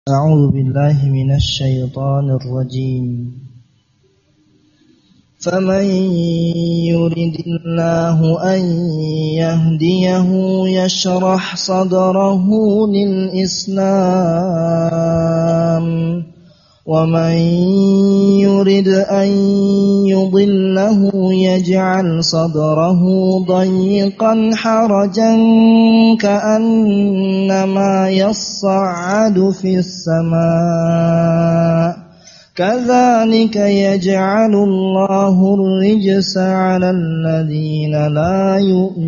أعوذ بالله من الشيطان الرجيم فمن يرد الله أن يهديه يشرح صدره للإسلام ومن يرد أن يضله يجعل صدره ضيقا حرجا كأنما يصعد في السماء كذلك يجعل الله الرجس على الذين لا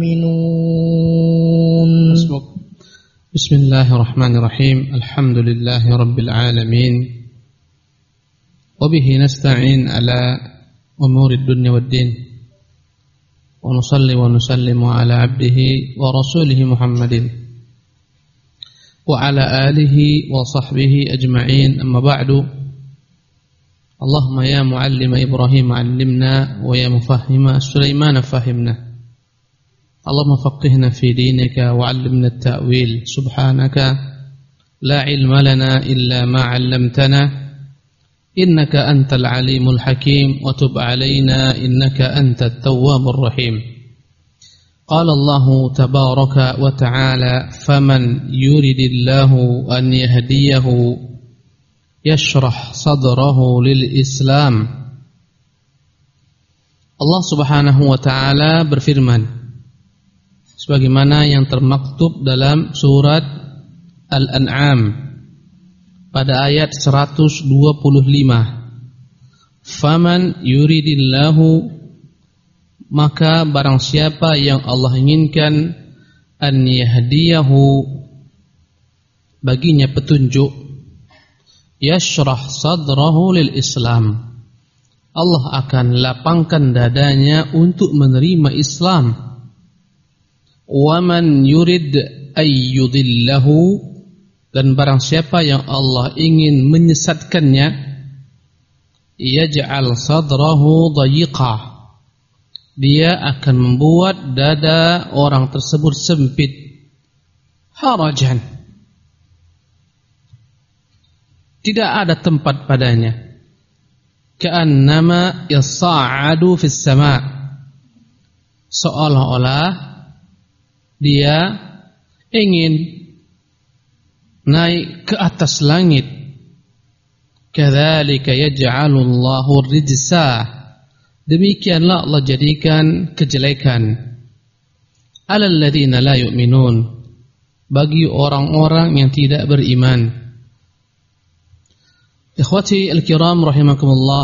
يؤمنون. بسم الله الرحمن الرحيم. الحمد لله رب العالمين وبه نستعين على أمور الدنيا والدين ونصلي ونسلم على عبده ورسوله محمد وعلى آله وصحبه أجمعين. أما بعد، اللهم يا معلم إبراهيم علمنا ويا مفهم سليمان فهمنا. اللهم فقهنا في دينك وعلمنا التأويل. سبحانك لا علم لنا إلا ما علمتنا إنك أنت العليم الحكيم وتب علينا إنك أنت التواب الرحيم. قال الله تبارك وتعالى فمن يرد الله أن يهديه يشرح صدره للإسلام. Allah subhanahu wa ta'ala berfirman sebagaimana yang termaktub dalam surat Al-An'am pada ayat 125. Faman yuridillahu, maka barang siapa yang Allah inginkan, an yahdiyahu, baginya petunjuk, yashrah sadrahu lil Islam, Allah akan lapangkan dadanya untuk menerima Islam. Waman yurid ayyudillahu, dan barang siapa yang Allah ingin menyesatkannya, yaj'al sadrahu dayiqa, dia akan membuat dada orang tersebut sempit, harajan, tidak ada tempat padanya, ka'annama yas'adu fis sama', seolah-olah dia ingin naik ke atas langit. Kadzalika yaj'alullahu rijsa, demikianlah Allah jadikan kejelekan, alal ladzina la yu'minun, bagi orang-orang yang tidak beriman. Ikhwati al-kiram rahimakumullah,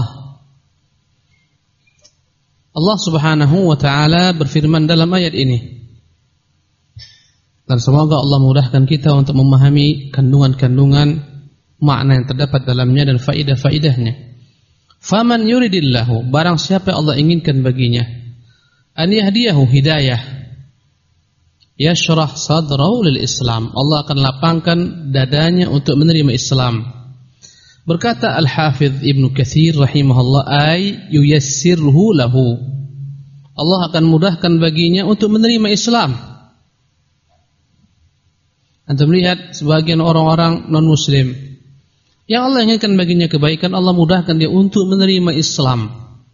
Allah subhanahu wa ta'ala berfirman dalam ayat ini, dan semoga Allah mudahkan kita untuk memahami kandungan-kandungan makna yang terdapat dalamnya dan faidah-faidahnya. Faman yuridillahu, barang siapa Allah inginkan baginya, an yahdiyahu, hidayah, yashrah sadrahu lil Islam, Allah akan lapangkan dadanya untuk menerima Islam. Berkata Al-Hafidh Ibnu Katsir rahimahullah, ay yuyassirhu lahu, Allah akan mudahkan baginya untuk menerima Islam. Anda melihat sebagian orang-orang non-muslim yang Allah inginkan baginya kebaikan, Allah mudahkan dia untuk menerima Islam.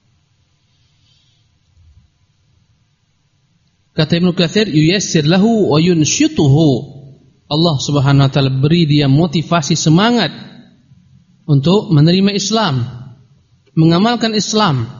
Kata Ibnu Katsir, yuyassir lahu wa yunshituhu, Allah subhanahu wa ta'ala beri dia motivasi, semangat untuk menerima Islam, mengamalkan Islam.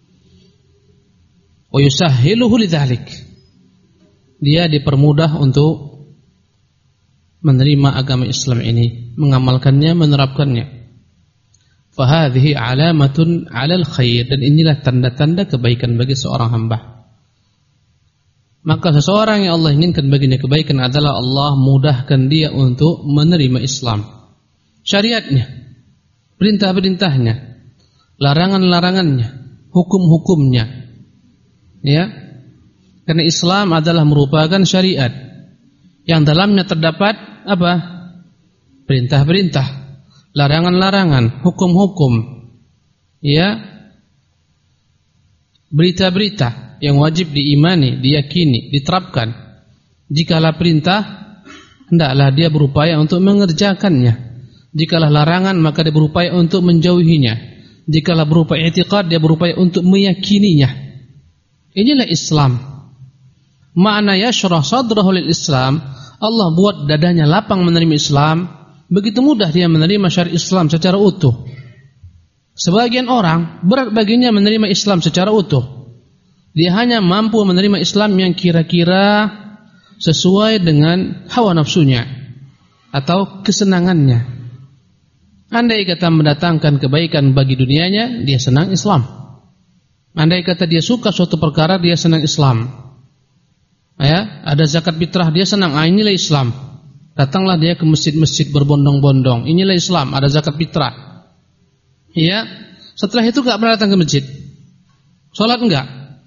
Wa yusahhiluhu lidzalik, dia dipermudah untuk menerima agama Islam ini, mengamalkannya, menerapkannya. Fahadhihi alamatun 'alal khair, dan inilah tanda-tanda kebaikan bagi seorang hamba. Maka seseorang yang Allah inginkan baginya kebaikan adalah Allah mudahkan dia untuk menerima Islam, syariatnya, perintah-perintahnya, larangan-larangannya, hukum-hukumnya, ya. Karena Islam adalah merupakan syariat yang dalamnya terdapat apa? Perintah-perintah, larangan-larangan, hukum-hukum, ya, berita-berita yang wajib diimani, diyakini, diterapkan. Jikalau perintah, hendaklah dia berupaya untuk mengerjakannya. Jikalau larangan maka dia berupaya untuk menjauhinya. Jikalau berupa i'tiqad dia berupaya untuk meyakininya. Inilah Islam. Makna yashrah sadrahu lil Islam, Allah buat dadanya lapang menerima Islam. Begitu mudah dia menerima syariat Islam secara utuh. Sebagian orang berat baginya menerima Islam secara utuh. Dia hanya mampu menerima Islam yang kira-kira sesuai dengan hawa nafsunya atau kesenangannya. Andai kata mendatangkan kebaikan bagi dunianya, dia senang Islam. Andai kata dia suka suatu perkara, dia senang Islam. Ya, ada zakat fitrah, dia senang. Inilah Islam. Datanglah dia ke masjid-masjid berbondong-bondong. Inilah Islam, ada zakat fitrah. Ya, setelah itu enggak pernah datang ke masjid. Salat enggak.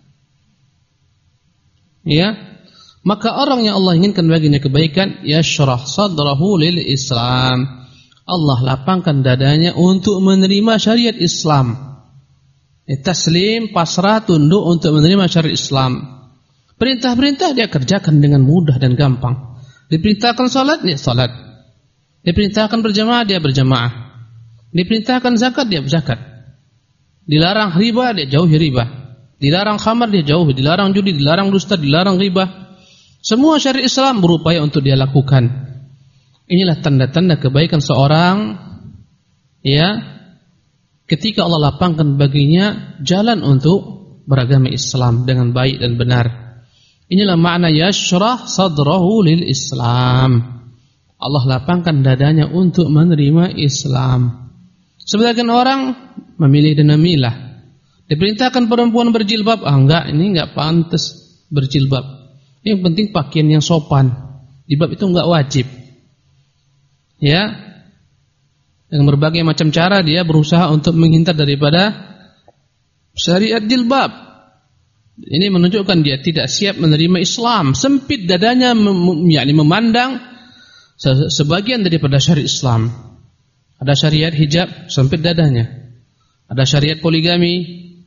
Ya, maka orang yang Allah inginkan baginya kebaikan, yashrah sadrahu lil Islam. Allah lapangkan dadanya untuk menerima syariat Islam. Taslim, pasrah, tunduk untuk menerima syariat Islam. Perintah-perintah dia kerjakan dengan mudah dan gampang. Diperintahkan salat, dia salat. Diperintahkan berjamaah, dia berjamaah. Diperintahkan zakat, dia berzakat. Dilarang riba, dia jauhi riba. Dilarang khamar, dia jauhi. Dilarang judi, dilarang dusta, dilarang riba. Semua syariat Islam berupaya untuk dia lakukan. Inilah tanda-tanda kebaikan seorang, ya, ketika Allah lapangkan baginya jalan untuk beragama Islam dengan baik dan benar. Inilah makna yashrah sadrahu lil Islam. Allah lapangkan dadanya untuk menerima Islam. Sebagian orang memilih dan memilah. Diperintahkan perempuan berjilbab, enggak, ini enggak pantas berjilbab. Yang penting pakaian yang sopan. Jilbab itu enggak wajib. Ya, dengan berbagai macam cara dia berusaha untuk menghindar daripada syariat jilbab. Ini menunjukkan dia tidak siap menerima Islam. Sempit dadanya, yakni memandang sebagian daripada syariat Islam. Ada syariat hijab, sempit dadanya. Ada syariat poligami,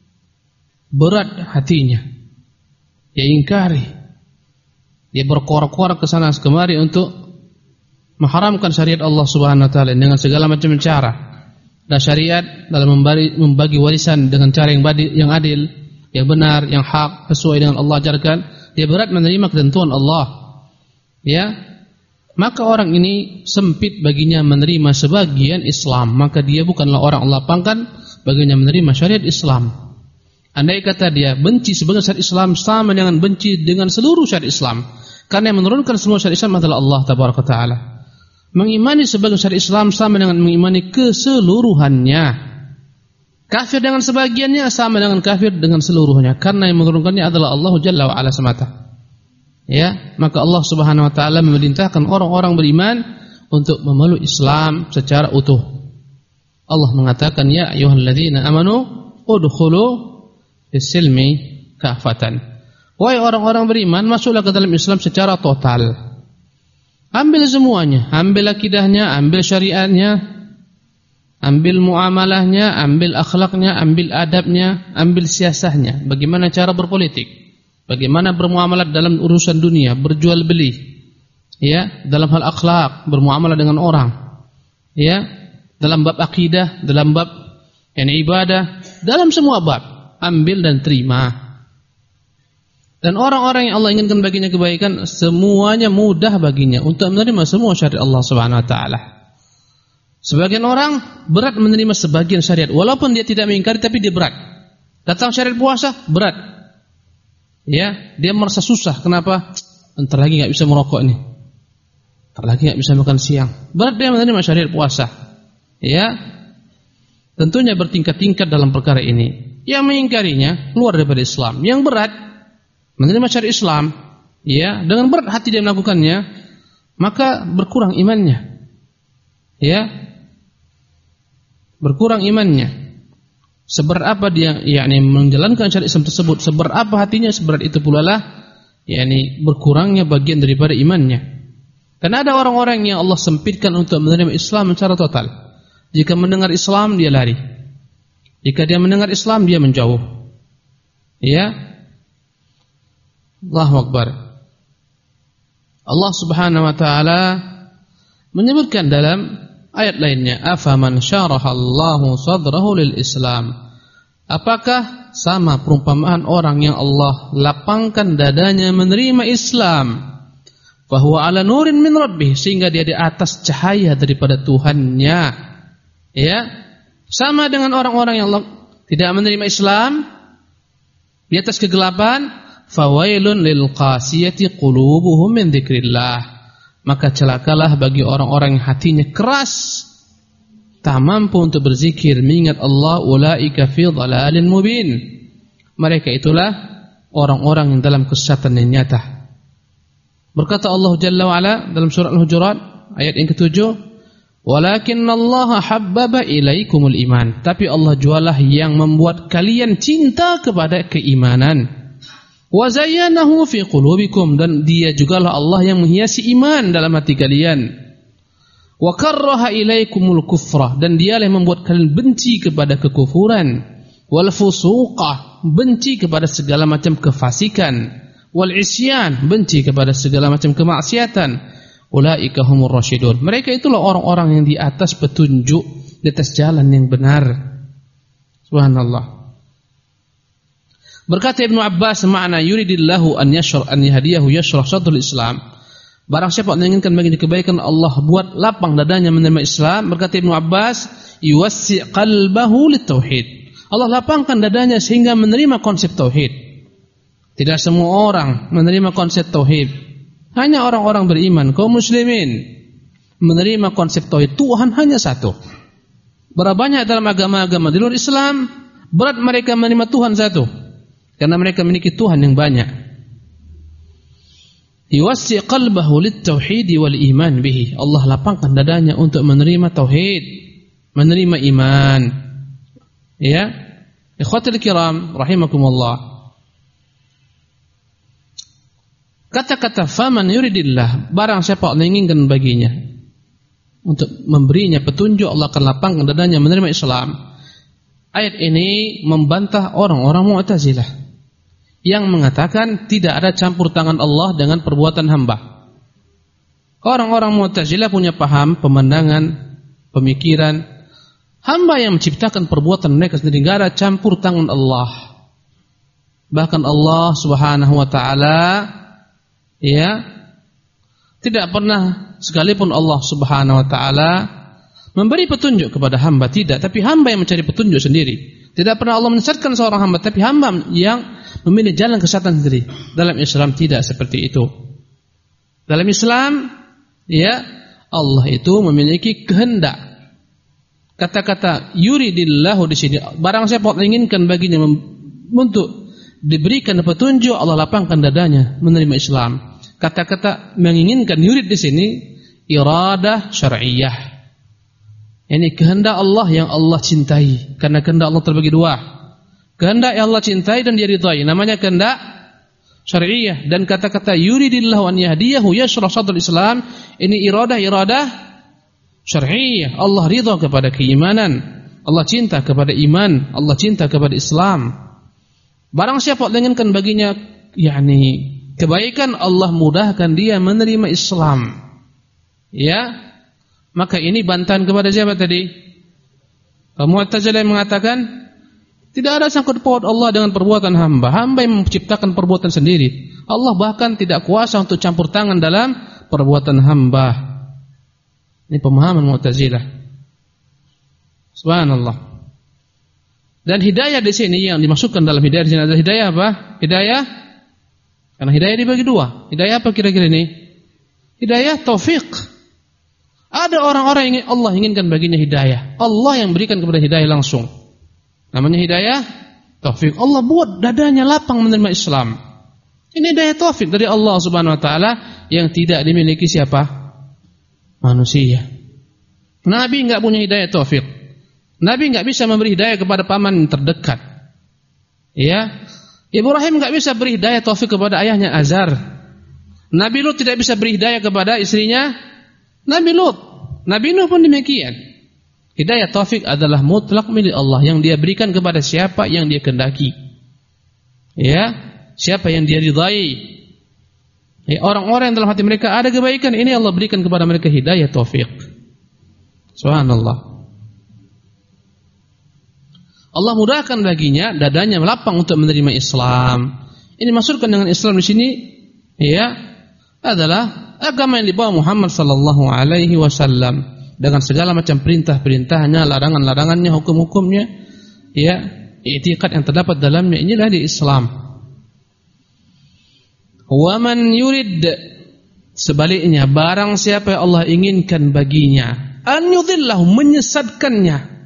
berat hatinya. Dia ingkari. Dia berkorak-korak ke sana kemari untuk mengharamkan syariat Allah Subhanahu wa taala dengan segala macam cara. Dan syariat dalam membagi warisan dengan cara yang adil, yang benar, yang hak, sesuai dengan Allah ajarkan, dia berat menerima ketentuan Allah. Ya. Maka orang ini sempit baginya menerima sebagian Islam, maka dia bukanlah orang Allah lapangkan baginya menerima syariat Islam. Andai kata dia benci sebagian syariat Islam sama dengan benci dengan seluruh syariat Islam. Karena yang menurunkan semua syariat Islam adalah Allah Tabaraka Ta'ala. Mengimani sebagian syariat Islam sama dengan mengimani keseluruhannya. Kafir dengan sebagiannya sama dengan kafir dengan seluruhnya. Karena yang menurunkannya adalah Allah Jalla wa Ala semata. Ya, maka Allah Subhanahu wa taala memerintahkan orang-orang beriman untuk memeluk Islam secara utuh. Allah mengatakan, ya ayyuhalladzina amanu udkhulu fis-silmi kafatan. Wahai orang-orang beriman, masuklah ke dalam Islam secara total. Ambil semuanya, ambil akidahnya, ambil syariatnya, ambil muamalahnya, ambil akhlaknya, ambil adabnya, ambil siasahnya. Bagaimana cara berpolitik, bagaimana bermuamalah dalam urusan dunia, berjual beli, ya, dalam hal akhlak, bermuamalah dengan orang, ya, dalam bab akidah, dalam bab ibadah, dalam semua bab, ambil dan terima. Dan orang-orang yang Allah inginkan baginya kebaikan, semuanya mudah baginya untuk menerima semua syariat Allah Subhanahu wa taala. Sebagian orang berat menerima sebagian syariat, walaupun dia tidak mengingkari tapi dia berat. Datang syariat puasa, berat. Ya, dia merasa susah. Kenapa? Entar lagi enggak bisa merokok nih. Entar lagi enggak bisa makan siang. Berat dia menerima syariat puasa. Ya. Tentunya bertingkat-tingkat dalam perkara ini. Yang mengingkarinya keluar daripada Islam. Yang berat menerima syariat Islam, ya, dengan berat hati dia melakukannya, maka berkurang imannya. Ya. Berkurang imannya. Seberat apa dia yakni menjalankan syariat Islam tersebut, seberat apa hatinya, seberat itu pula lah yakni berkurangnya bagian daripada imannya. Karena ada orang-orang yang Allah sempitkan untuk menerima Islam secara total. Jika mendengar Islam dia lari. Jika dia mendengar Islam dia menjauh. Ya. Allahu Akbar. Allah Subhanahu wa taala menyebutkan dalam ayat lainnya, afaman syarahallahu sadrahu lil Islam. Apakah sama perumpamaan orang yang Allah lapangkan dadanya menerima Islam, fahuwa ala nurin min rabbih, sehingga dia di atas cahaya daripada Tuhannya. Ya, sama dengan orang-orang yang Allah tidak menerima Islam, di atas kegelapan. Fawailun lil qasiyati qulubuhum min dzikrillah, maka celakalah bagi orang-orang yang hatinya keras, tak mampu untuk berzikir mengingat Allah. Ulaika fi dhalalin mubin, mereka itulah orang-orang yang dalam kesesatan yang nyata. Berkata Allah Jalla wa Ala dalam surah Al-Hujurat ayat yang ke-7, walakinnallaha habbaba ilaikumul iman, tapi Allah jualah yang membuat kalian cinta kepada keimanan. Wa zayyanahu fi qulubikum, dan dia jugalah Allah yang menghiasi iman dalam hati kalian. Wa karraha ilaikumul kufra, dan dialah yang membuat kalian benci kepada kekufuran. Wal fusuqah, benci kepada segala macam kefasikan. Wal isyan, benci kepada segala macam kemaksiatan. Ulaika humur rasyidun, mereka itulah orang-orang yang di atas petunjuk, di atas jalan yang benar. Subhanallah. Berkata Ibnu Abbas, makna yuridillahu an yahdiyahu yashrah sadrul Islam, barang siapa menginginkan baginya kebaikan, Allah buat lapang dadanya menerima Islam. Berkata Ibnu Abbas, yuwassi' qalbahu litauhid, Allah lapangkan dadanya sehingga menerima konsep tauhid. Tidak semua orang menerima konsep tauhid, hanya orang-orang beriman, kaum muslimin menerima konsep tauhid. Tuhan hanya satu. Berapa banyak dalam agama-agama di luar Islam berat mereka menerima Tuhan satu, karena mereka memiliki Tuhan yang banyak. Yuwassi' qalbahu lit-tauhid wal iman bihi, Allah lapangkan dadanya untuk menerima tauhid, menerima iman. Ya, ikhwatul kiram rahimakumullah. Kata-kata faman yuridillah, barang siapa Allah inginkan baginya untuk memberinya petunjuk, Allah akan lapangkan dadanya menerima Islam. Ayat ini membantah orang-orang Mu'tazilah yang mengatakan tidak ada campur tangan Allah dengan perbuatan hamba. Orang-orang Mu'tazilah punya paham, pemandangan, pemikiran, hamba yang menciptakan perbuatan mereka sendiri, tidak ada campur tangan Allah. Bahkan Allah Subhanahu wa taala ya tidak pernah sekalipun Allah Subhanahu wa taala memberi petunjuk kepada hamba, tidak, tapi hamba yang mencari petunjuk sendiri. Tidak pernah Allah menyesatkan seorang hamba, tapi hamba yang memilih jalan kesesatan sendiri. Dalam Islam tidak seperti itu. Dalam Islam, ya, Allah itu memiliki kehendak. Kata-kata yuridillahu di sini, barang siapa inginkan baginya untuk diberikan petunjuk, Allah lapangkan dadanya menerima Islam. Kata-kata menginginkan, yurid di sini iradah syar'iyyah. Ini kehendak Allah yang Allah cintai, karena kehendak Allah terbagi dua. Kehendak yang Allah cintai dan dia ridhai, namanya kehendak syar'iyyah. Dan kata-kata yuridillahu an yahdiyahu yashrah sadrul Islam, ini iradah syar'iyyah. Allah ridha kepada keimanan, Allah cinta kepada iman, Allah cinta kepada Islam. Barang siapa inginkan baginya yakni kebaikan, Allah mudahkan dia menerima Islam. Ya, maka ini bantahan kepada siapa tadi? Mu'tazilah yang mengatakan tidak ada sangkut paut Allah dengan perbuatan hamba. Hamba yang menciptakan perbuatan sendiri. Allah bahkan tidak kuasa untuk campur tangan dalam perbuatan hamba. Ini pemahaman Mu'tazilah. Subhanallah. Dan hidayah di sini yang dimasukkan dalam hidayah di sini adalah hidayah apa? Hidayah, karena hidayah dibagi dua. Hidayah apa kira-kira ini? Hidayah taufik. Ada orang-orang yang Allah inginkan baginya hidayah, Allah yang berikan kepada hidayah langsung. Namanya hidayah taufik. Allah buat dadanya lapang menerima Islam. Ini hidayah taufik dari Allah Subhanahu wa taala yang tidak dimiliki siapa? Manusia. Nabi enggak punya hidayah taufik. Nabi enggak bisa memberi hidayah kepada paman terdekat. Ya. Ibrahim enggak bisa beri hidayah taufik kepada ayahnya Azar. Nabi Lut tidak bisa beri hidayah kepada istrinya Nabi Lut. Nabi Nuh pun demikian. Hidayah taufik adalah mutlak milik Allah yang dia berikan kepada siapa yang dia kehendaki. Ya, siapa yang dia ridai. Ya, orang-orang yang dalam hati mereka ada kebaikan, ini Allah berikan kepada mereka hidayah taufik. Subhanallah. Allah mudahkan baginya, dadanya melapang untuk menerima Islam. Ini maksudkan dengan Islam di sini, ya, adalah agama yang dibawa Muhammad sallallahu alaihi wasallam dengan segala macam perintah-perintahnya, larangan-larangannya, hukum-hukumnya, ya, i'tiqad yang terdapat dalamnya, inilah di Islam. Wa man yurid, sebaliknya, barang siapa yang Allah inginkan baginya an yudhillahu, menyesatkannya.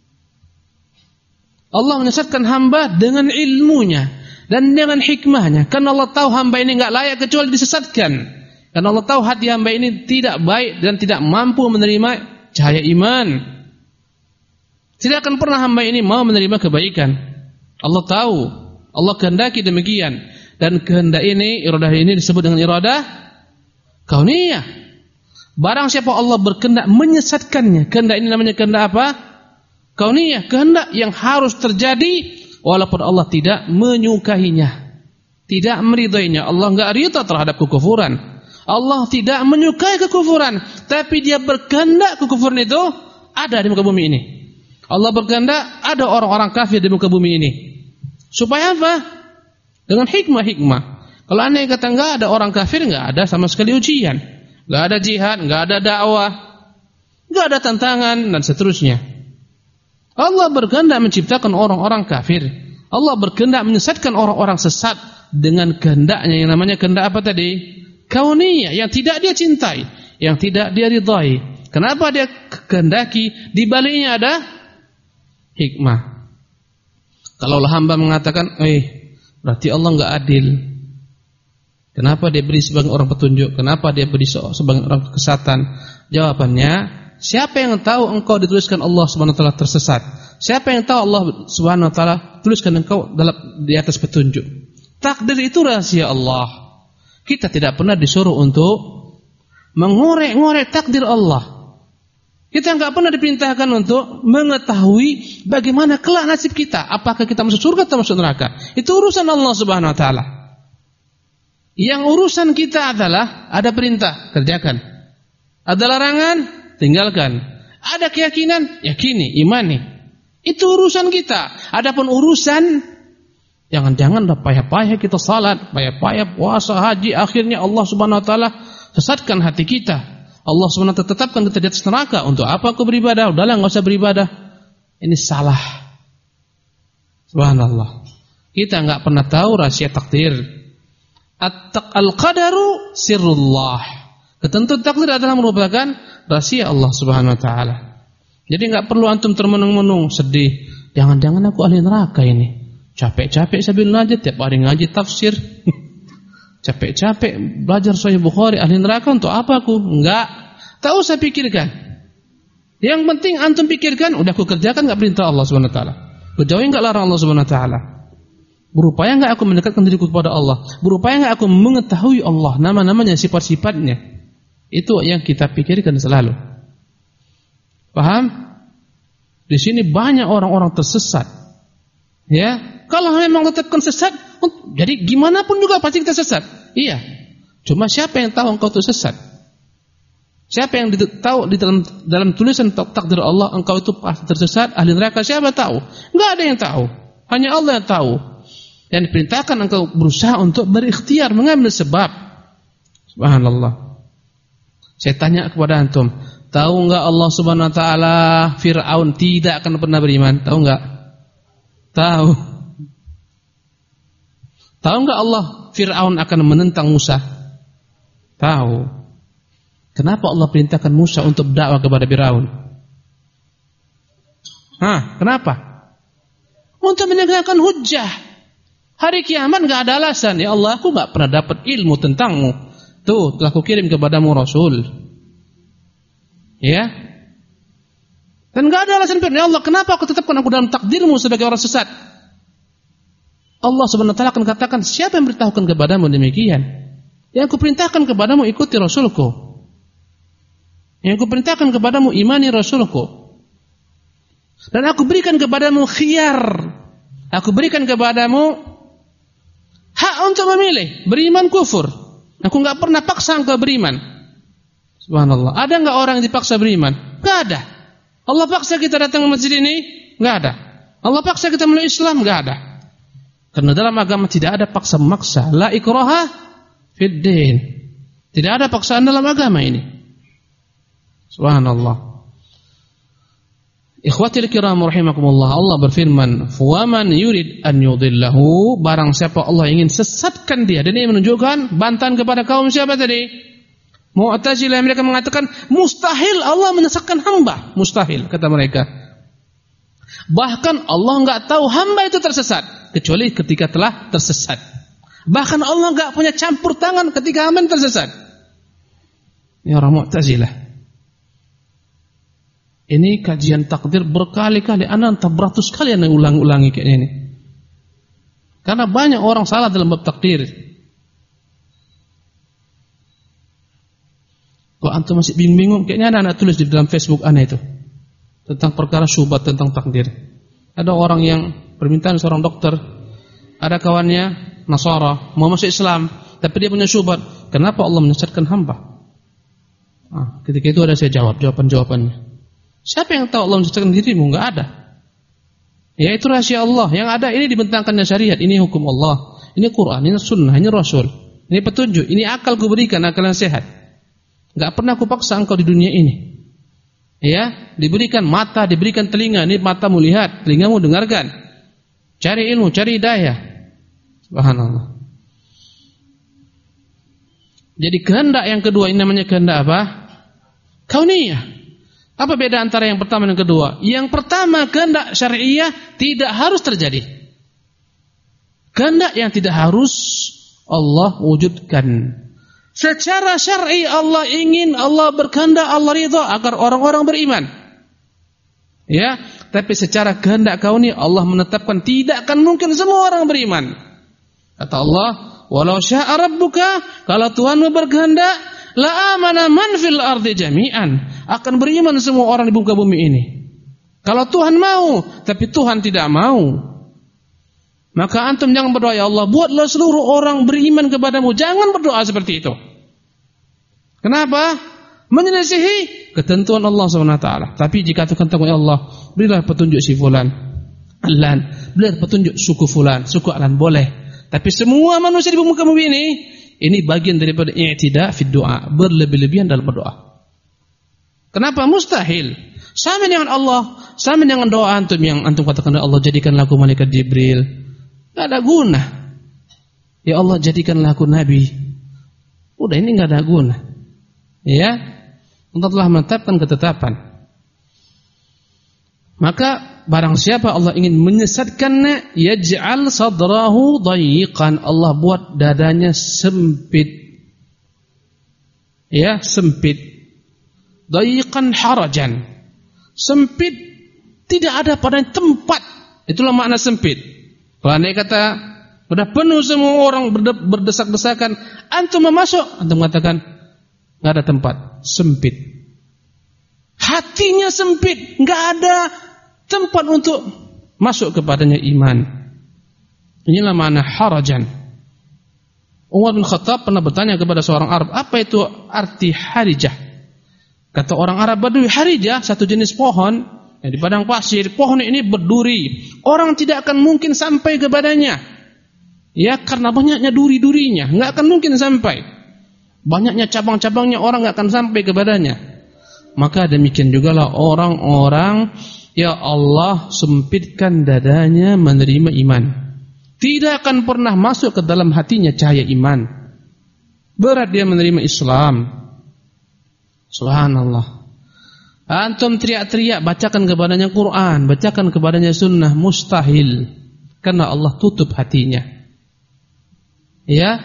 Allah menyesatkan hamba dengan ilmunya dan dengan hikmahnya. Karena Allah tahu hamba ini enggak layak kecuali disesatkan. Karena Allah tahu hati hamba ini tidak baik dan tidak mampu menerima cahaya iman. Tidak akan pernah hamba ini mau menerima kebaikan. Allah tahu, Allah kehendaki demikian. Dan kehendak ini, iradah ini disebut dengan iradah kauniyah. Barang siapa Allah berkehendak menyesatkannya, kehendak ini namanya kehendak apa? Kauniyah, kehendak yang harus terjadi walaupun Allah tidak menyukainya, tidak meridainya. Allah enggak ridha terhadap kekufuran. Allah tidak menyukai kekufuran, tapi Dia berkehendak kekufuran itu ada di muka bumi ini. Allah berkehendak ada orang-orang kafir di muka bumi ini. Supaya apa? Dengan hikmah-hikmah. Kalau aneh kata enggak ada orang kafir, enggak ada sama sekali ujian, enggak ada jihad, enggak ada dakwah, enggak ada tantangan dan seterusnya. Allah berkehendak menciptakan orang-orang kafir. Allah berkehendak menyesatkan orang-orang sesat dengan kehendaknya yang namanya kehendak apa tadi? Kauniyah, yang tidak Dia cintai, yang tidak Dia ridai. Kenapa Dia kehendaki? Di baliknya ada hikmah. Kalau hamba mengatakan, berarti Allah enggak adil. Kenapa Dia beri sebagian orang petunjuk? Kenapa Dia beri sebagian orang kesesatan? Jawabannya, siapa yang tahu engkau dituliskan Allah Subhanahu wa taala tersesat? Siapa yang tahu Allah Subhanahu wa taala tuliskan engkau di atas petunjuk? Takdir itu rahasia Allah. Kita tidak pernah disuruh untuk mengorek-ngorek takdir Allah. Kita enggak pernah diperintahkan untuk mengetahui bagaimana kelak nasib kita, apakah kita masuk surga atau masuk neraka. Itu urusan Allah Subhanahu wa taala. Yang urusan kita adalah ada perintah, kerjakan. Ada larangan, tinggalkan. Ada keyakinan, yakini, imani. Itu urusan kita. Adapun urusan, jangan-jangan dah payah-payah kita salat, payah-payah puasa, haji, akhirnya Allah Subhanahu wa taala sesatkan hati kita. Allah Subhanahu wa taala tetapkan kita di atas neraka. Untuk apa aku beribadah? Udahlah enggak usah beribadah. Ini salah. Subhanallah. Kita enggak pernah tahu rahasia takdir. Al-qadaru sirrullah. Ketentuan takdir adalah merupakan rahasia Allah Subhanahu wa taala. Jadi enggak perlu antum termenung-menung, sedih. Jangan-jangan aku ahli neraka ini. Capek-capek sambil ngaji, tiap hari ngaji tafsir. Capek-capek belajar Sahih Bukhari, ahli neraka untuk apa aku? Enggak. Tak usah pikirkan. Yang penting antum pikirkan, udah aku kerjakan enggak perintah Allah Subhanahu wa taala? Aku jauhi enggak larang Allah Subhanahu wa taala? Berupaya enggak aku mendekatkan diriku kepada Allah? Berupaya enggak aku mengetahui Allah, nama-namanya, sifat-sifatnya? Itu yang kita pikirkan selalu. Paham? Di sini banyak orang-orang tersesat. Ya, kalau memang tetapkan sesat, jadi gimana pun juga pasti kita sesat. Iya. Cuma siapa yang tahu engkau itu sesat? Siapa yang tahu di dalam tulisan takdir Allah engkau itu pasti tersesat, ahli neraka? Siapa tahu? Enggak ada yang tahu. Hanya Allah yang tahu. Dan diperintahkan engkau berusaha untuk berikhtiar, mengambil sebab. Subhanallah. Saya tanya kepada antum, tahu enggak Allah Subhanahu wa taala Firaun tidak akan pernah beriman? Tahu enggak? Tahu. Tahu enggak Allah Firaun akan menentang Musa? Tahu. Kenapa Allah perintahkan Musa untuk berdakwah kepada Firaun? Kenapa? Untuk menegakkan hujjah. Hari kiamat enggak ada alasan, ya Allah, aku enggak pernah dapat ilmu tentangmu. Tuh, telah kukirim kepadamu Rasul. Ya. Dan enggak ada alasan, ya Allah, kenapa aku tetapkan aku dalam takdirmu sebagai orang sesat? Allah Subhanahu wa taala akan katakan, siapa yang beritahukan kepadamu demikian? Yang aku perintahkan kepadamu ikuti Rasulku. Yang aku perintahkan kepadamu imani Rasulku. Dan aku berikan kepadamu khiyar. Aku berikan kepadamu hak untuk memilih, beriman kufur. Aku enggak pernah paksa engkau beriman. Subhanallah. Ada enggak orang yang dipaksa beriman? Enggak ada. Allah paksa kita datang ke masjid ini? Enggak ada. Allah paksa kita memeluk Islam? Enggak ada. Karena dalam agama tidak ada paksa memaksa. La ikraha fid din. Tidak ada paksaan dalam agama ini. Subhanallah. Ikhwatil kiram rahimakumullah, Allah berfirman, "Faman yurid an yudhillahu", barang siapa Allah ingin sesatkan dia. Dan ini menunjukkan bantahan kepada kaum siapa tadi? Mu'tazilah. Mereka mengatakan mustahil Allah menyesatkan hamba. Mustahil, kata mereka. Bahkan Allah enggak tahu hamba itu tersesat kecuali ketika telah tersesat. Bahkan Allah enggak punya campur tangan ketika hamba tersesat. Ini orang Mu'tazilah. Ini kajian takdir berkali-kali, ana entah beratus kali ana ulang-ulangi kayaknya ini. Karena banyak orang salah dalam bab takdir. Kalau antum masih bingung, kayaknya ana tulis di dalam Facebook ana itu tentang perkara syubhat tentang takdir. Ada orang yang permintaan seorang dokter, ada kawannya Nasara mau masuk Islam, tapi dia punya syubhat, kenapa Allah menyesatkan hamba? Ketika itu ada saya jawab jawabannya. Siapa yang tahu Allah menciptakan dirimu? Enggak ada. Ya itu rahasia Allah. Yang ada ini dibentangkannya syariat. Ini hukum Allah. Ini Quran, ini sunnah, ini Rasul. Ini petunjuk, ini akal kuberikan, akal yang sehat. Enggak pernah kupaksa engkau di dunia ini. Ya, diberikan mata, diberikan telinga. Ini matamu lihat, telingamu dengarkan. Cari ilmu, cari hidayah. Subhanallah. Jadi kehendak yang kedua ini namanya kehendak apa? Kauniyah. Apa beda antara yang pertama dan kedua? Yang pertama, kehendak syariah tidak harus terjadi. Kehendak yang tidak harus Allah wujudkan. Secara syar'i Allah ingin, Allah berkehendak, Allah ridha agar orang-orang beriman. Ya, tapi secara kehendak kauni Allah menetapkan tidak akan mungkin semua orang beriman. Kata Allah, "Walau syaa rabbuka", kalau Tuhanmu berkehendak, la amana man fil ardi jami'an, akan beriman semua orang di muka bumi ini. Kalau Tuhan mau, tapi Tuhan tidak mau, maka antum jangan berdoa, ya Allah buatlah seluruh orang beriman kepadamu. Jangan berdoa seperti itu. Kenapa? Menyelisihi ketentuan Allah SWT. Tapi jika Tuhan tahu, ya Allah berilah petunjuk si fulan, alan, berilah petunjuk suku fulan, suku alan, boleh. Tapi semua manusia di muka bumi ini bagian daripada i'tida fi doa, berlebih-lebihan dalam berdoa. Kenapa? Mustahil. Sama dengan Allah, sama dengan doa antum yang antum katakan, Allah jadikanlah aku malaikat Jibril. Tidak ada guna. Ya Allah jadikanlah aku nabi. Udah, ini tidak ada guna. Ya, Allah telah menetapkan ketetapan. Maka barang siapa Allah ingin menyesatkannya, yaj'al sadrahu dayiqan, Allah buat dadanya sempit. Ya, sempit. Dayiqan harajan. Sempit, tidak ada pada tempat. Itulah makna sempit. Kalau anda kata sudah penuh semua orang berdesak-desakan, antum mau masuk, antum mengatakan enggak ada tempat, sempit. Hatinya sempit, enggak ada tempat untuk masuk kepadanya iman. Inilah makna harajan. Umar bin Khattab pernah bertanya kepada seorang Arab, apa itu arti harijah? Kata orang Arab Badui, harijah satu jenis pohon yang di padang pasir. Pohon ini berduri, orang tidak akan mungkin sampai kepadanya. Ya, karena banyaknya duri-durinya, enggak akan mungkin sampai. Banyaknya cabang-cabangnya, orang enggak akan sampai kepadanya. Maka demikian jugalah orang-orang, ya Allah sempitkan dadanya menerima iman. Tidak akan pernah masuk ke dalam hatinya cahaya iman. Berat dia menerima Islam. Subhanallah. Antum teriak-teriak bacakan kepadanya Quran, bacakan kepadanya sunnah, mustahil. Karena Allah tutup hatinya. Ya.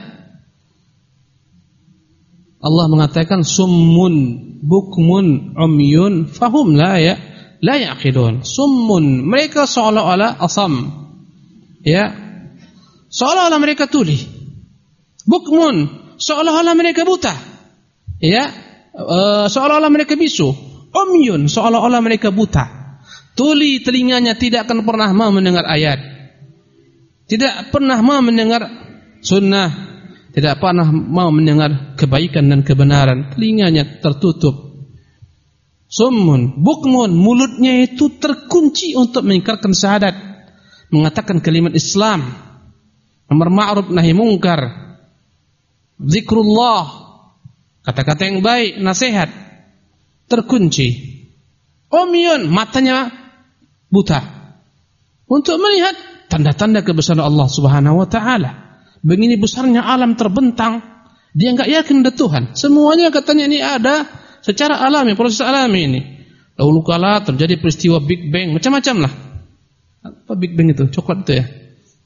Allah mengatakan summun bukmun umyun fahum la yaqilun. Summun, mereka seolah-olah asam. Ya. Seolah-olah mereka tuli. Bukmun, seolah-olah mereka buta. Ya. Seolah-olah mereka bisu. Umyun, seolah-olah mereka buta. Tuli telinganya, tidak akan pernah mau mendengar ayat. Tidak pernah mau mendengar sunnah. Tidak pernah mau mendengar kebaikan dan kebenaran. Telinganya tertutup. summun, bukmun, mulutnya itu terkunci untuk mengingkarkan syahadat, mengatakan kalimat Islam, amar ma'ruf nahi mungkar, zikrullah, kata-kata yang baik, nasihat, terkunci. Umyun, matanya buta untuk melihat tanda-tanda kebesaran Allah Subhanahu wa taala. Begini besarnya alam terbentang, dia enggak yakin ada Tuhan. Semuanya katanya ini ada secara alami, proses alami ini. Dahulu kala terjadi peristiwa Big Bang, macam-macam lah. Apa Big Bang itu? Coklat itu ya?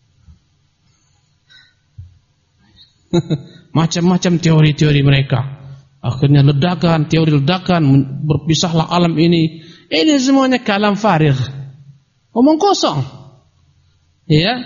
Macam-macam teori-teori mereka. Akhirnya ledakan, teori ledakan, berpisahlah alam ini. Ini semuanya kalam farigh. Omong kosong. Ya.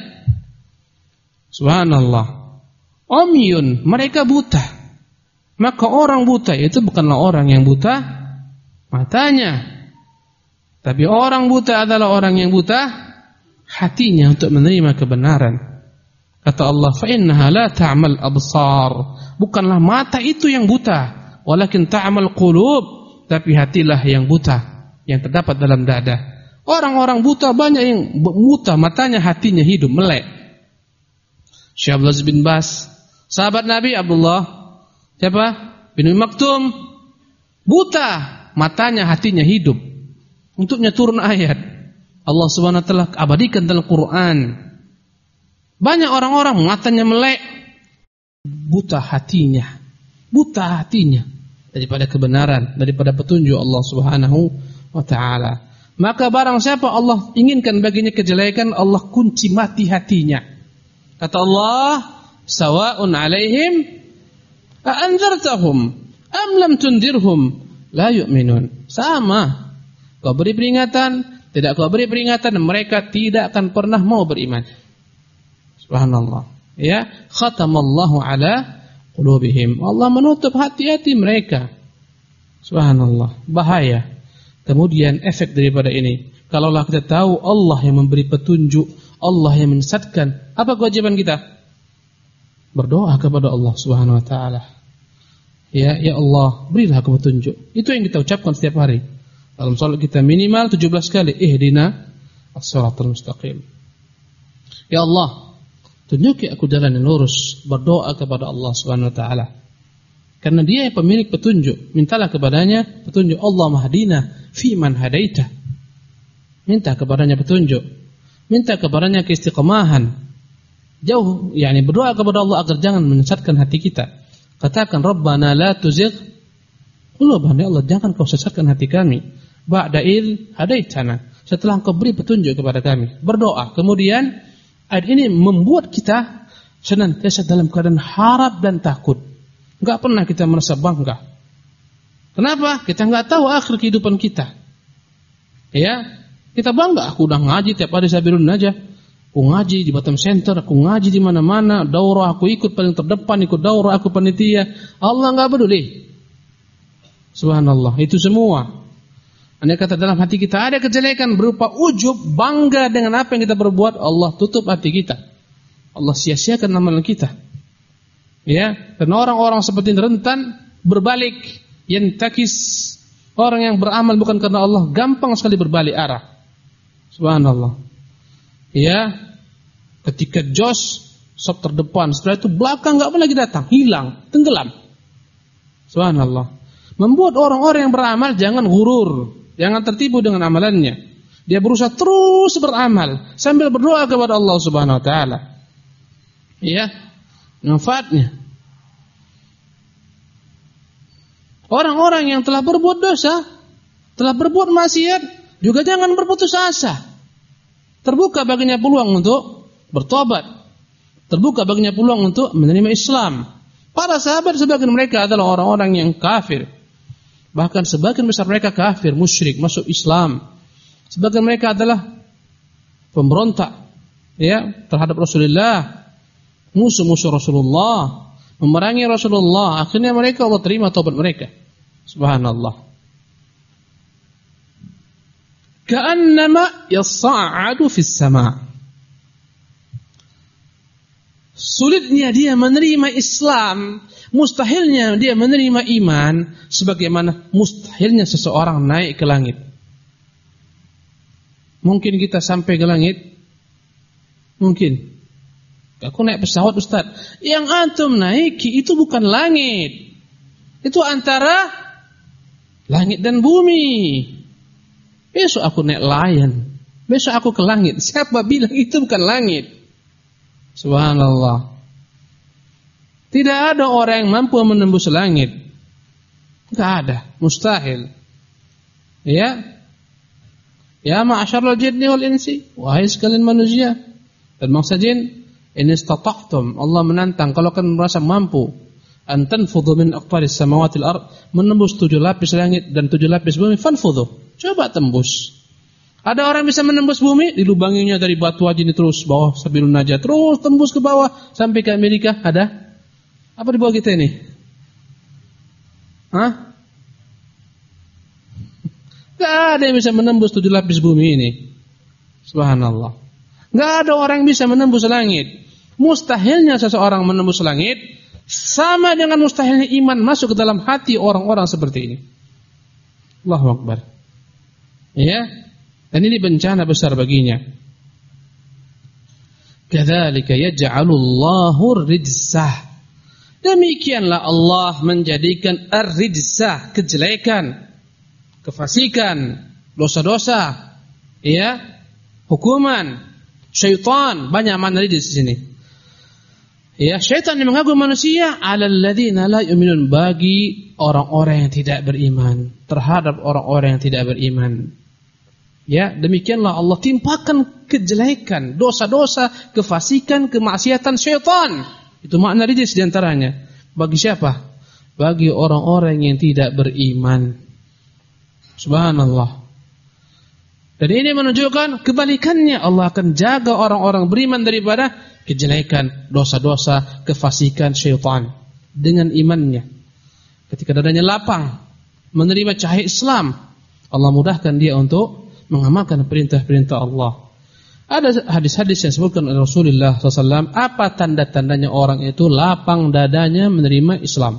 Subhanallah. Umyun, mereka buta. Maka orang buta itu bukanlah orang yang buta matanya, tapi orang buta adalah orang yang buta hatinya untuk menerima kebenaran. Kata Allah, fa innaha la ta'mal absar. Bukanlah mata itu yang buta, walakin ta'mal qulub, tapi hatilah yang buta, yang terdapat dalam dada. Orang-orang buta banyak yang buta matanya, hatinya hidup, melek. Syekh Abdullah bin Bas, sahabat Nabi Abdullah siapa? Bin Maktum, buta matanya, hatinya hidup. Untuknya turun ayat Allah Subhanahu wa taala abadikan dalam Quran. Banyak orang-orang matanya melek, buta hatinya daripada kebenaran, daripada petunjuk Allah Subhanahu wa taala. Maka barang siapa Allah inginkan baginya kejelekan, Allah kunci mati hatinya. Kata Allah, sawa'un 'alaihim a anzartahum am lam tundirhum la yu'minun. Sama, kau beri peringatan, tidak kau beri peringatan, mereka tidak akan pernah mau beriman. Subhanallah. Ya, khatamallahu ala qulubihim. Allah menutup hati-hati mereka. Subhanallah, bahaya. Kemudian efek daripada ini, kalaulah kita tahu Allah yang memberi petunjuk, Allah yang menyesatkan, apa kewajiban kita? Berdoa kepada Allah Subhanahu wa taala. Ya Allah, berilah aku petunjuk. Itu yang kita ucapkan setiap hari. Dalam salat kita minimal 17 kali, ihdina as-siratal mustaqim. Ya Allah, tunjuki aku jalan yang lurus. Berdoa kepada Allah Subhanahu wa taala. Karena dia yang pemilik petunjuk. Mintalah kepadanya petunjuk. Allahumma hadina fi man hadaita. Minta kepadanya petunjuk. Minta kepadanya keistiqamahan. Jauh, berdoa kepada Allah agar jangan menyesatkan hati kita. Katakan, Rabbana la tuzigh qulubana, ya Allah, jangan kau sesatkan hati kami. Ba'da id hadaitana, setelah kau beri petunjuk kepada kami. Berdoa. Kemudian ayat ini membuat kita senantiasa dalam keadaan harap dan takut. Enggak pernah kita merasa bangga. Kenapa? Kita enggak tahu akhir kehidupan kita. Ya, kita bangga. Aku udah ngaji tiap hari sabirun aja. Aku ngaji di Batam Center, aku ngaji di mana-mana, daurah aku ikut paling terdepan, ikut daurah aku panitia. Allah enggak peduli. Subhanallah, itu semua. Andai kata dalam hati kita ada kejelekan berupa ujub, bangga dengan apa yang kita berbuat, Allah tutup hati kita. Allah sia-siakan amalan kita. Ya, dan orang-orang seperti rentan berbalik, yantakis. Orang yang beramal bukan karena Allah gampang sekali berbalik arah. Subhanallah. Ya, ketika jos sop terdepan, setelah itu belakang enggak pernah lagi datang, hilang, tenggelam. Subhanallah. Membuat orang-orang yang beramal jangan gurur, jangan tertipu dengan amalannya. Dia berusaha terus beramal sambil berdoa kepada Allah Subhanahu wa taala. Ya, manfaatnya. Orang-orang yang telah berbuat dosa, telah berbuat maksiat, juga jangan berputus asa. Terbuka baginya peluang untuk bertobat. Terbuka baginya peluang untuk menerima Islam. Para sahabat sebagian mereka adalah orang-orang yang kafir. Bahkan sebagian besar mereka kafir, musyrik, masuk Islam. Sebagian mereka adalah pemberontak, ya, terhadap Rasulullah, musuh-musuh Rasulullah, memerangi Rasulullah. Akhirnya mereka Allah terima taubat mereka. Subhanallah. Ka'annama yas'adu fis sama'. sulitnya dia menerima Islam, mustahilnya dia menerima iman, sebagaimana mustahilnya seseorang naik ke langit. Mungkin kita sampai ke langit? Mungkin. Aku naik pesawat, Ustaz. Yang antum naiki itu bukan langit. Itu antara langit dan bumi. Besok aku naik Lion. Besok aku ke langit. Siapa bilang itu bukan langit? Subhanallah. Tidak ada orang yang mampu menembus langit. Tidak ada. Mustahil. Ya. Ya ma'asyarul jinni wal insi. Wahai sekalian manusia dan bangsa jin. In istata'tum. Allah menantang. Kalau kalian merasa mampu. An tanfudhu min aqtaris samawati al-ard. Menembus 7 lapis langit dan 7 lapis bumi. Fanfudhu. Coba tembus. Ada orang bisa menembus bumi, dilubanginya dari batu aja ini terus bawah Sabilun Najah, terus tembus ke bawah sampai ke Amerika. Ada? Apa di bawah kita ini? Hah? Gak ada yang bisa menembus 7 lapis bumi ini. Subhanallah. Gak ada orang yang bisa menembus langit. Mustahilnya seseorang menembus langit sama dengan mustahilnya iman masuk ke dalam hati orang-orang seperti ini. Allahu Akbar. Ya. Dan ini bencana besar baginya. Kadzalika yaj'alullahu rijsah. Demikianlah Allah menjadikan ar-rijsah, kejelekan, kefasikan, dosa-dosa, ya, hukuman, syaitan, banyak makna di sini. Ya, syaitan yang mengganggu manusia 'alal ladzina la yu'minun, bagi orang-orang yang tidak beriman, terhadap orang-orang yang tidak beriman. Ya, demikianlah Allah timpakan kejelekan, dosa-dosa, kefasikan, kemaksiatan syaitan. Itu makna rijis di antaranya. Bagi siapa? Bagi orang-orang yang tidak beriman. Subhanallah. Dan ini menunjukkan kebalikannya. Allah akan jaga orang-orang beriman daripada kejelekan, dosa-dosa, kefasikan syaitan dengan imannya. Ketika dadanya lapang menerima cahaya Islam, Allah mudahkan dia untuk mengamalkan perintah-perintah Allah. Ada hadis-hadis yang disebutkan oleh Rasulullah SAW. Apa tanda-tandanya orang itu lapang dadanya menerima Islam?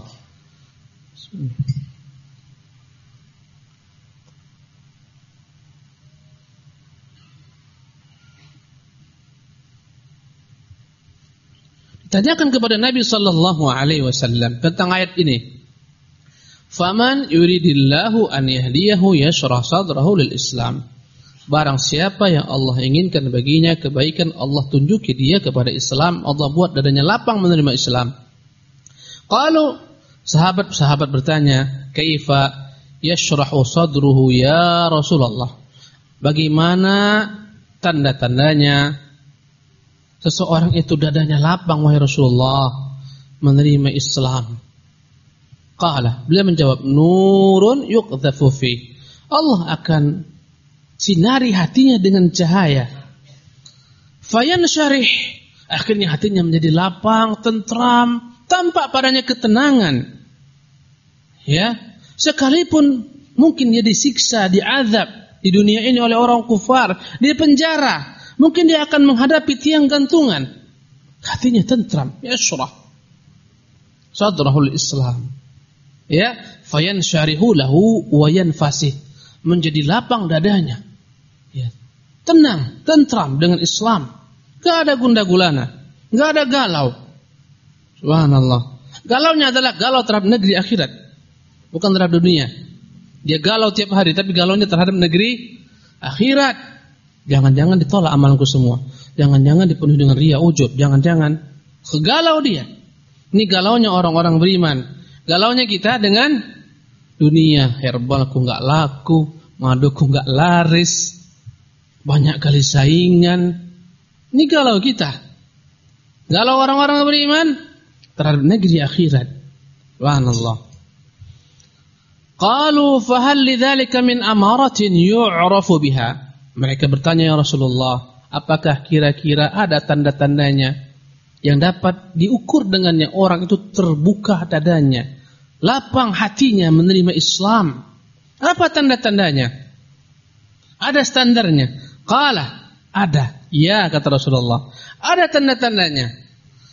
Ditanyakan kepada Nabi SAW tentang ayat ini. Faman yuridillahu an yahdiyahu yashrah sadrahu lil Islam. Barang siapa yang Allah inginkan baginya kebaikan, Allah tunjuki dia kepada Islam, Allah buat dadanya lapang menerima Islam. Qalu, sahabat-sahabat bertanya, kaifa yashrahu sadruhu ya Rasulullah? Bagaimana tanda-tandanya seseorang itu dadanya lapang wahai Rasulullah menerima Islam? Qala, beliau menjawab, nurun yuqdhafu fi. Allah akan sinari hatinya dengan cahaya. Fayansyarih, akhirnya hatinya menjadi lapang, tentram, tampak padanya ketenangan. Ya, sekalipun mungkin dia disiksa, diazab di dunia ini oleh orang kufar, di penjara, mungkin dia akan menghadapi tiang gantungan. Hatinya tentram, yashrah sadrahul Islam. Ya, fayansyarihu lahu wa yanfasih, menjadi lapang dadanya. Ya, tenang, tentram dengan Islam. Enggak ada gundah gulana, enggak ada galau. Subhanallah. Galaunya adalah galau terhadap negeri akhirat, bukan terhadap dunia. Dia galau tiap hari, tapi galaunya terhadap negeri akhirat. Jangan-jangan ditolak amalku semua. Jangan-jangan dipenuhi dengan riya, ujub. Jangan-jangan segalau dia. Ini galaunya orang-orang beriman. Galaunya kita dengan dunia. Herbalku enggak laku, maduku enggak laris, banyak kali saingan. Ini galau kita. Galau orang-orang beriman terhadap negeri akhirat. Subhanallah. Qalu fahal lidzalika min amaratin yu'rafu biha. Mereka bertanya, ya Rasulullah, apakah kira-kira ada tanda-tandanya yang dapat diukur dengannya orang itu terbuka dadanya, lapang hatinya menerima Islam? Apa tanda-tandanya? Ada standarnya. Qala, ada. Ya, kata Rasulullah, ada tanda-tandanya.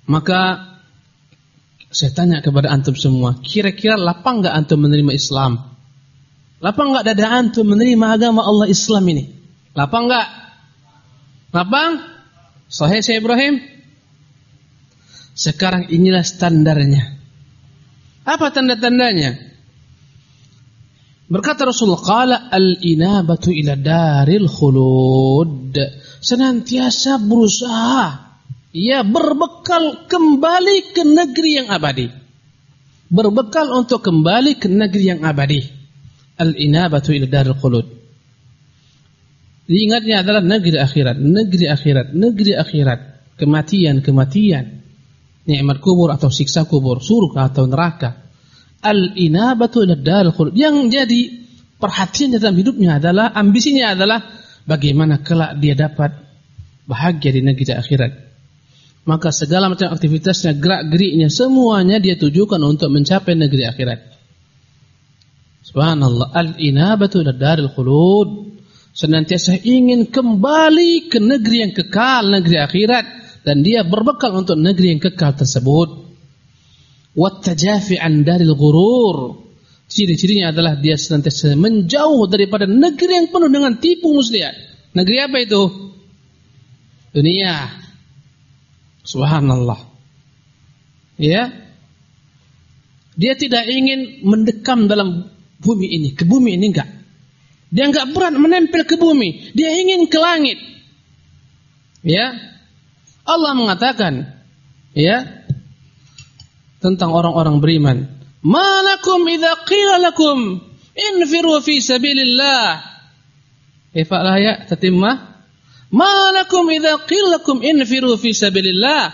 Maka saya tanya kepada antum semua, kira-kira lapang enggak antum menerima Islam? Lapang enggak dada antum menerima agama Allah Islam ini? Lapang enggak? Lapang? Sahih Syekh Ibrahim? Sekarang inilah standarnya. Apa tanda-tandanya? Berkata Rasulullah, qala al-inabatu ila daril khulud. Senantiasa berusaha, ya, berbekal kembali ke negeri yang abadi. Berbekal untuk kembali ke negeri yang abadi. Al-inabatu ila daril khulud. Diingatnya adalah negeri akhirat, negeri akhirat, negeri akhirat. Kematian, kematian. Nikmat kubur atau siksa kubur, surga atau neraka. Al-inabatu ila daril khulud. Yang jadi perhatian dalam hidupnya adalah, ambisinya adalah bagaimana kelak dia dapat bahagia di negeri akhirat. Maka segala macam aktivitasnya, gerak-geriknya, semuanya dia tujukan untuk mencapai negeri akhirat. Subhanallah. Al-inabatu ila daril khulud. Senantiasa ingin kembali ke negeri yang kekal, negeri akhirat, dan dia berbekal untuk negeri yang kekal tersebut. Wattajafi an daril ghurur. Ciri-cirinya adalah dia senantiasa menjauh daripada negeri yang penuh dengan tipu muslihat. Negeri apa itu? Dunia. Subhanallah. Ya. Dia tidak ingin mendekam dalam bumi ini, ke bumi ini enggak. Dia enggak berat menempel ke bumi, dia ingin ke langit. Ya. Allah mengatakan, ya, tentang orang-orang beriman, "Malakum idza qila lakum infiru fi sabilillah." Ifa'lah ya tatimah. "Malakum idza qila lakum infiru fi sabilillah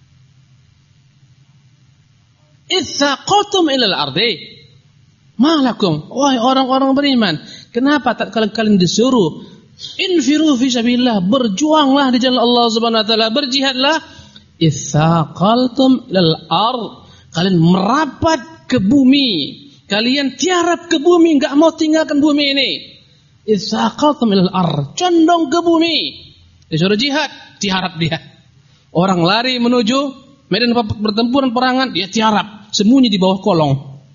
itsaqatum ila al-ardi." Malakum, wahai orang-orang beriman, kenapa tak kalian disuruh infiru fi sabilillah, berjuanglah di jalan Allah Subhanahu wa taala, berjihadlah, itsaqaltum ila al-ard, kalian merapat ke bumi, kalian tiarap ke bumi, enggak mau tinggalkan bumi ini. Itsaqaltum ila al-ard, condong ke bumi. Disuruh jihad, tiarap dia. Orang lari menuju medan pertempuran perangan, dia tiarap, sembunyi di bawah kolong.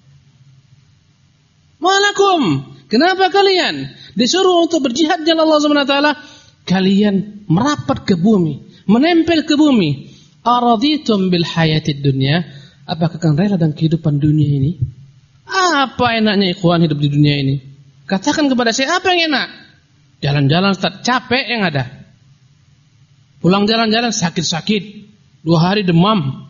Malakum, kenapa kalian disuruh untuk berjihad jalan Allah Subhanahu wa taala, kalian merapat ke bumi, menempel ke bumi? Araditum bil hayatid dunya, apakah kalian rela dengan kehidupan dunia ini? Apa enaknya ikhwan hidup di dunia ini? Katakan kepada saya, apa yang enak? Jalan-jalan Ustaz, capek yang ada. Pulang jalan-jalan sakit-sakit, 2 hari demam.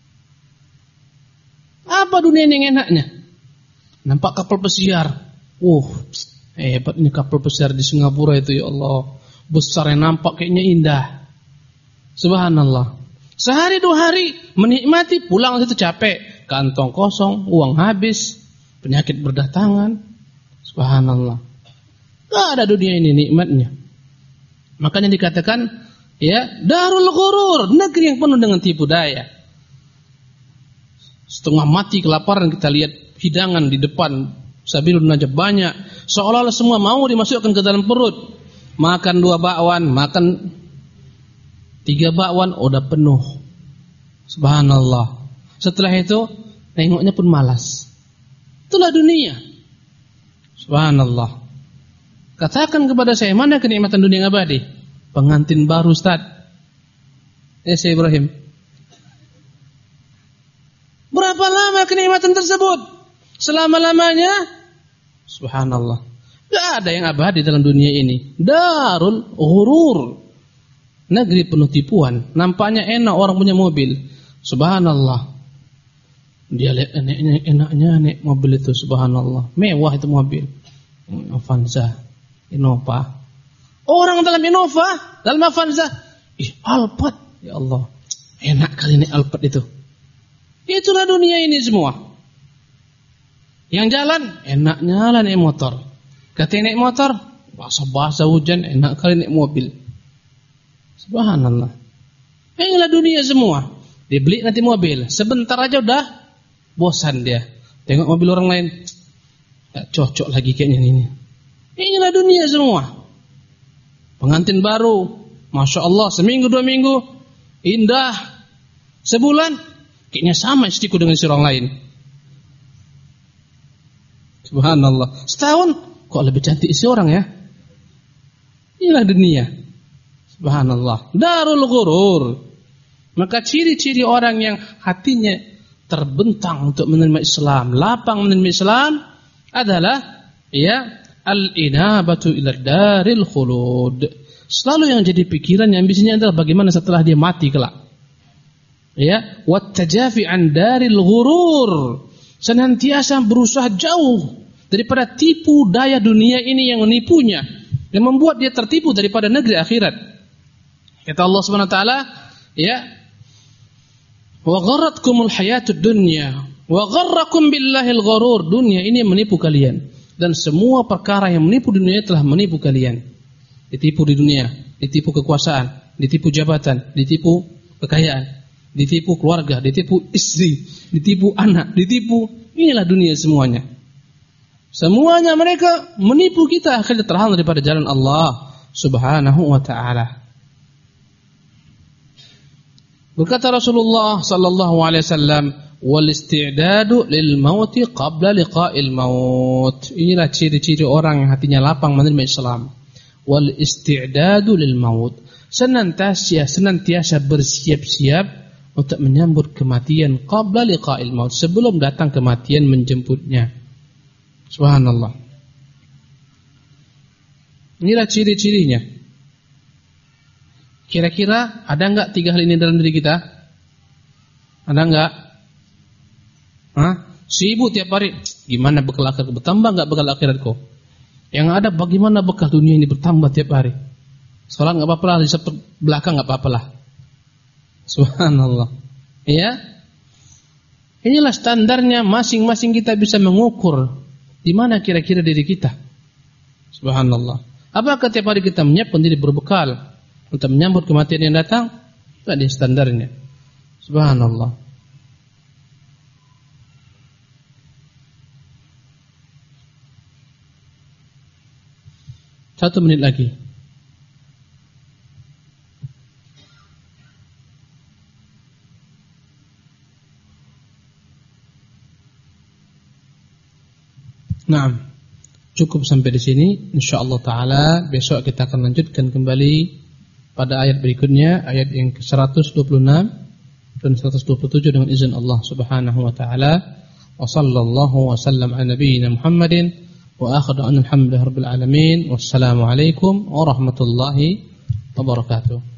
Apa dunia ini yang enaknya? Nampak kapal pesiar. Hebat ini kapal pesiar di Singapura itu, ya Allah. Besar yang nampak kayaknya indah. Subhanallah. Sehari 2 hari menikmati, pulang situ capek, kantong kosong, uang habis, penyakit berdatangan. Subhanallah. Gak ada dunia ini nikmatnya. Makanya dikatakan, ya, darul ghurur, negeri yang penuh dengan tipu daya. Setengah mati kelaparan, kita lihat hidangan di depan, sabilun najab banyak, seolah-olah semua mau dimasukkan ke dalam perut. Makan 2 bakwan, makan 3 bakwan, udah penuh. Subhanallah. Setelah itu nengoknya pun malas. Itulah dunia. Subhanallah. Katakan kepada saya, mana kenikmatan dunia yang abadi? Pengantin baru Ustaz. Syekh Ibrahim. Berapa lama kenikmatan tersebut? Selama-lamanya? Subhanallah. Tidak ada yang abadi dalam dunia ini. Darul ghurur, negeri penuh tipuan. Nampaknya enak orang punya mobil. Subhanallah. Dia lihat enaknya naik mobil itu. Subhanallah. Mewah itu mobil. Avanza, Innova. Orang dalam Innova, dalam Avanza, Alphard. Ya Allah, enak kali naik Alphard itu. Itulah dunia ini semua. Yang jalan, enaknya lah naik motor. Katanya naik motor, basah-basah hujan, enak kali naik mobil. Subhanallah. Inilah dunia semua. Dibeli nanti mobil, sebentar aja udah bosan dia. Tengok mobil orang lain, gak cocok lagi kayaknya ini. Inilah dunia semua. Pengantin baru, Masya Allah, seminggu 2 minggu, indah. Sebulan, kayaknya sama istriku dengan istri orang lain. Subhanallah. Setahun, kok lebih cantik istri orang ya? Inilah dunia. Subhanallah. Darul ghurur. Maka ciri-ciri orang yang hatinya terbentang untuk menerima Islam, lapang menerima Islam adalah al-inabatu ila daril khulud. Selalu yang jadi pikiran yang ambisinya adalah bagaimana setelah dia mati kelak. Wat tajafi an daril ghurur. Senantiasa berusaha jauh daripada tipu daya dunia ini yang menipunya, yang membuat dia tertipu daripada negeri akhirat. Kata Allah Subhanahu wa taala, wa gharratkumul hayatud dunya wa gharrakum billahil gharur. Dunia ini menipu kalian dan semua perkara yang menipu dunia telah menipu kalian. Ditipu di dunia, ditipu kekuasaan, ditipu jabatan, ditipu kekayaan, ditipu keluarga, ditipu istri, ditipu anak, ditipu. Inilah dunia semuanya. Semuanya mereka menipu kita akhirnya terhalang daripada jalan Allah Subhanahu wa taala. Berkata Rasulullah sallallahu alaihi wasallam, "Wal isti'dadu lil mauti qabla liqa'il maut." Inilah ciri-ciri orang yang hatinya lapang menerima Islam. Wal isti'dadu lil maut. Senantiasa bersiap-siap untuk menyambut kematian qabla liqa'il maut, sebelum datang kematian menjemputnya. Subhanallah. Inilah ciri-cirinya. Kira-kira ada enggak 3 hal ini dalam diri kita? Ada enggak? Sibuk tiap hari. Gimana bekal akhirat? Bertambah enggak bekal akhiratku? Yang ada bagaimana bekal dunia ini bertambah tiap hari? Salat enggak apa-apa lah, di belakang enggak apa-apa lah. Subhanallah. Inilah standarnya, masing-masing kita bisa mengukur di mana kira-kira diri kita. Subhanallah. Apakah tiap hari kita menyiapkan diri berbekal untuk menyambut kematian yang datang? Tidak ada standarnya. Subhanallah. Satu menit lagi. Nah, cukup sampai di sini. Insyaallah taala besok kita akan lanjutkan kembali pada ayat berikutnya, ayat yang ke-126 dan 127 dengan izin Allah Subhanahu wa taala. Wa sallallahu wa sallam ala nabiyyina Muhammadin wa akhiru alhamdulillahi rabbil alamin. Wassalamu alaikum warahmatullahi wabarakatuh.